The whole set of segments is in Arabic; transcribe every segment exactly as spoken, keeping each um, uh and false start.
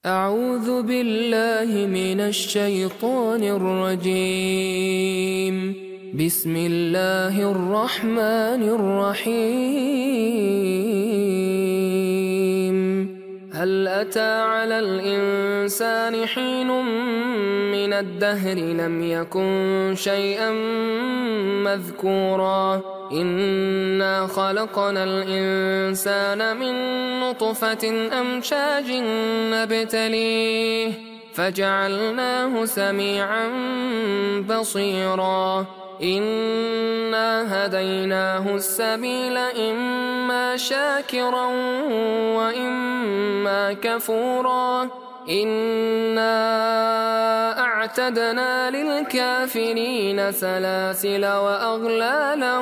أعوذ بالله من الشيطان الرجيم. بسم الله الرحمن الرحيم. هل أتى على الإنسان حين من الدهر لم يكن شيئا مذكورا إنا خلقنا الإنسان من نطفة أمشاج نبتليه فجعلناه سميعا بصيرا إنا هديناه السبيل إما شاكرا وإما كفورا إنا أعتدنا للكافرين سلاسل وأغلالا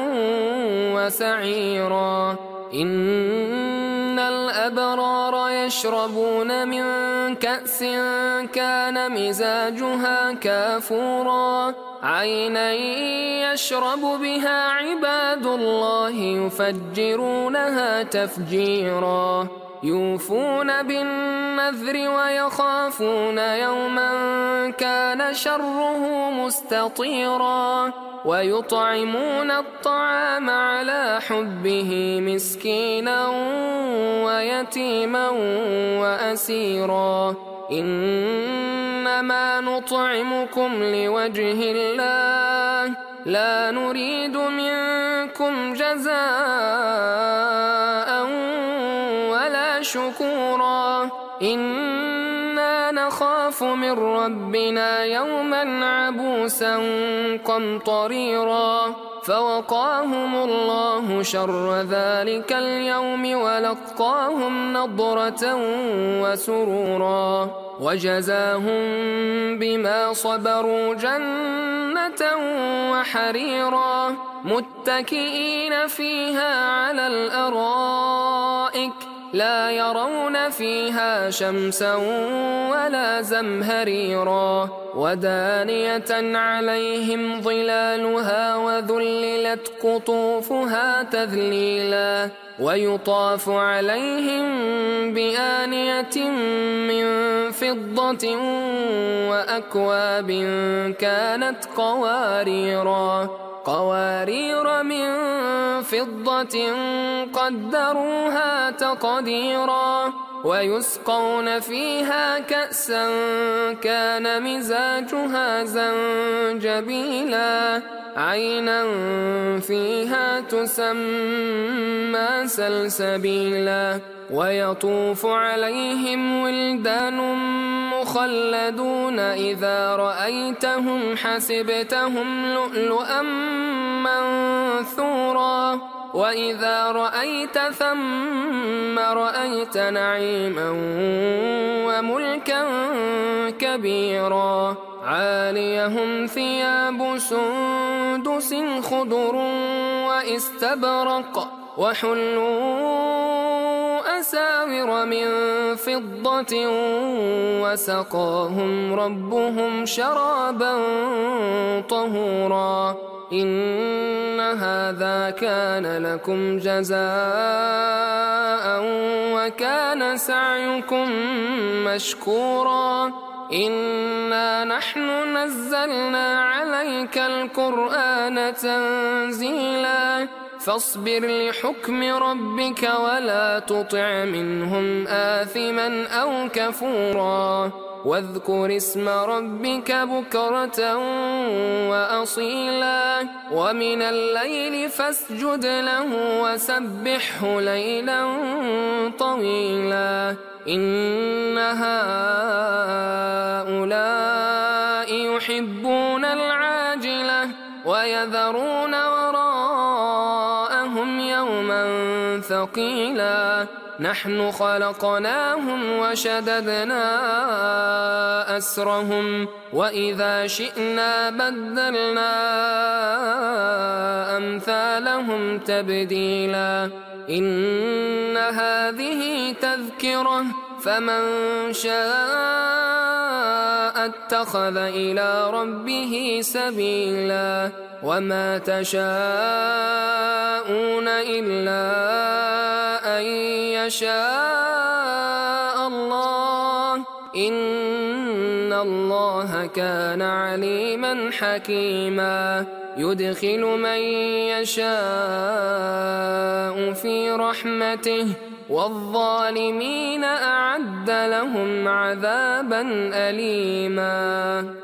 وسعيرا إن الأبرار يشربون من كأس كان مزاجها كافورا عينا يشرب بها عباد الله يفجرونها تفجيرا يوفون بالنذر ويخافون يوما كان شره مستطيرا ويطعمون الطعام على حبه مسكينا ويتيما وأسيرا إنما نطعمكم لوجه الله لا نريد منكم جزاء ولا شكورا إنا نخاف من ربنا يوما عبوسا قمطريرا فوقاهم الله شر ذلك اليوم ولقاهم نضرة وسرورا وجزاهم بما صبروا جنة وحريرا متكئين فيها على الأرائك لا يرون فيها شمسا ولا زمهريرا ودانية عليهم ظلالها وذللت قطوفها تذليلا ويطاف عليهم بآنية من فضة وأكواب كانت قواريرا قوارير من فضة قدروها تقديرا ويسقون فيها كأسا كان مزاجها زنجبيلا عينا فيها تسمى سلسبيلا ويطوف عليهم ولدان مخلدون إذا رأيتهم حسبتهم لؤلؤا منثورا وإذا رأيت ثم رأيت نعيما وملكا كبيرا عاليهم ثياب سندس خضر واستبرق وحلوا أساور من فضة وسقاهم ربهم شرابا طهورا إن هذا كان لكم جزاء وكان سعيكم مشكورا إنا نحن نزلنا عليك القرآن تنزيلا فاصبر لحكم ربك ولا تطع منهم آثما أو كفورا واذكر اسم ربك بكرة وأصيلا ومن الليل فاسجد له وسبحه ليلا طويلا إن هؤلاء يحبون العاجلة ويذرون وراءهم يوما ثقيلا نحن خلقناهم وشددنا أسرهم وإذا شئنا بدلنا أمثالهم تبديلا إن هذه تذكرة فمن شاء اتخذ إلى ربه سبيلا وما تشاءون إلا أن يشاء الله إن الله كان عليما حكيما يدخل من يشاء في رحمته والظالمين أعد لهم عذابا أليما.